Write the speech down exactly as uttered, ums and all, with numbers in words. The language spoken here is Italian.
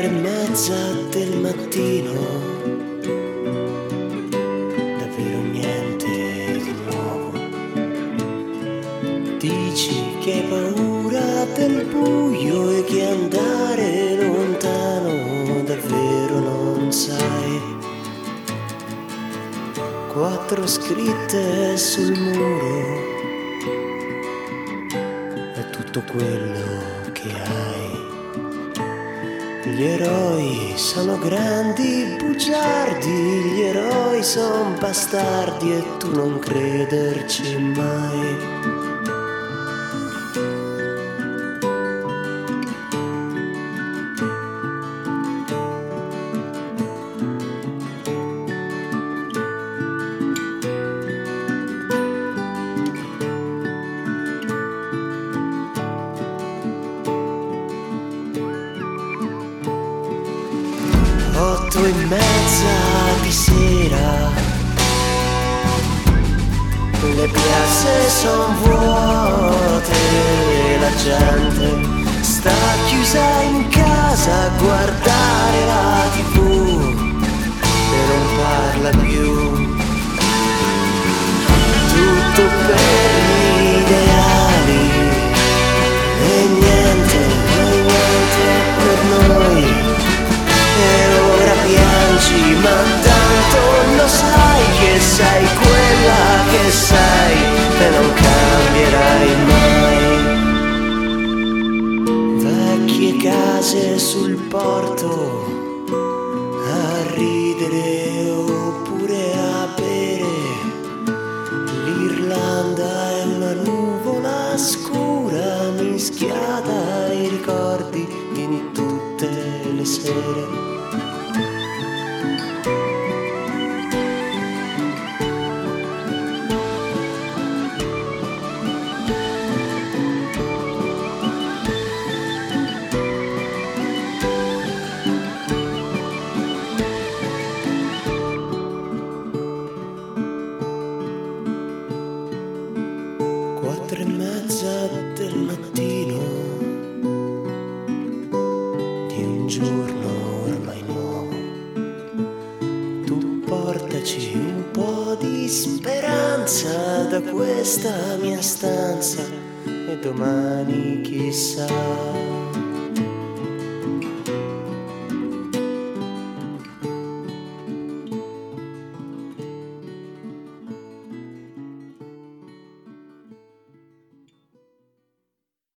Quattro e mezza del mattino, davvero niente di nuovo. Dici che hai paura del buio e che andare lontano davvero non sai. Quattro scritte sul muro è tutto quello che hai. Gli eroi sono grandi bugiardi, gli eroi son bastardi e tu non crederci mai. Otto e mezza di sera, le piazze son vuote, la gente sta chiusa in casa a guardare la tivù e non parla più. Tutto per gli ideali e niente, mai niente per noi. E ora piangi, ma tanto lo sai che sei quella che sei e non cambierai mai. Vecchie case sul porto a ridere oppure a bere. L'Irlanda è una nuvola scura mischiata ai ricordi in tutte le sere. Quattro e mezza del mattino di un giorno ormai nuovo. Tu portaci un po' di speranza da questa mia stanza e domani chissà.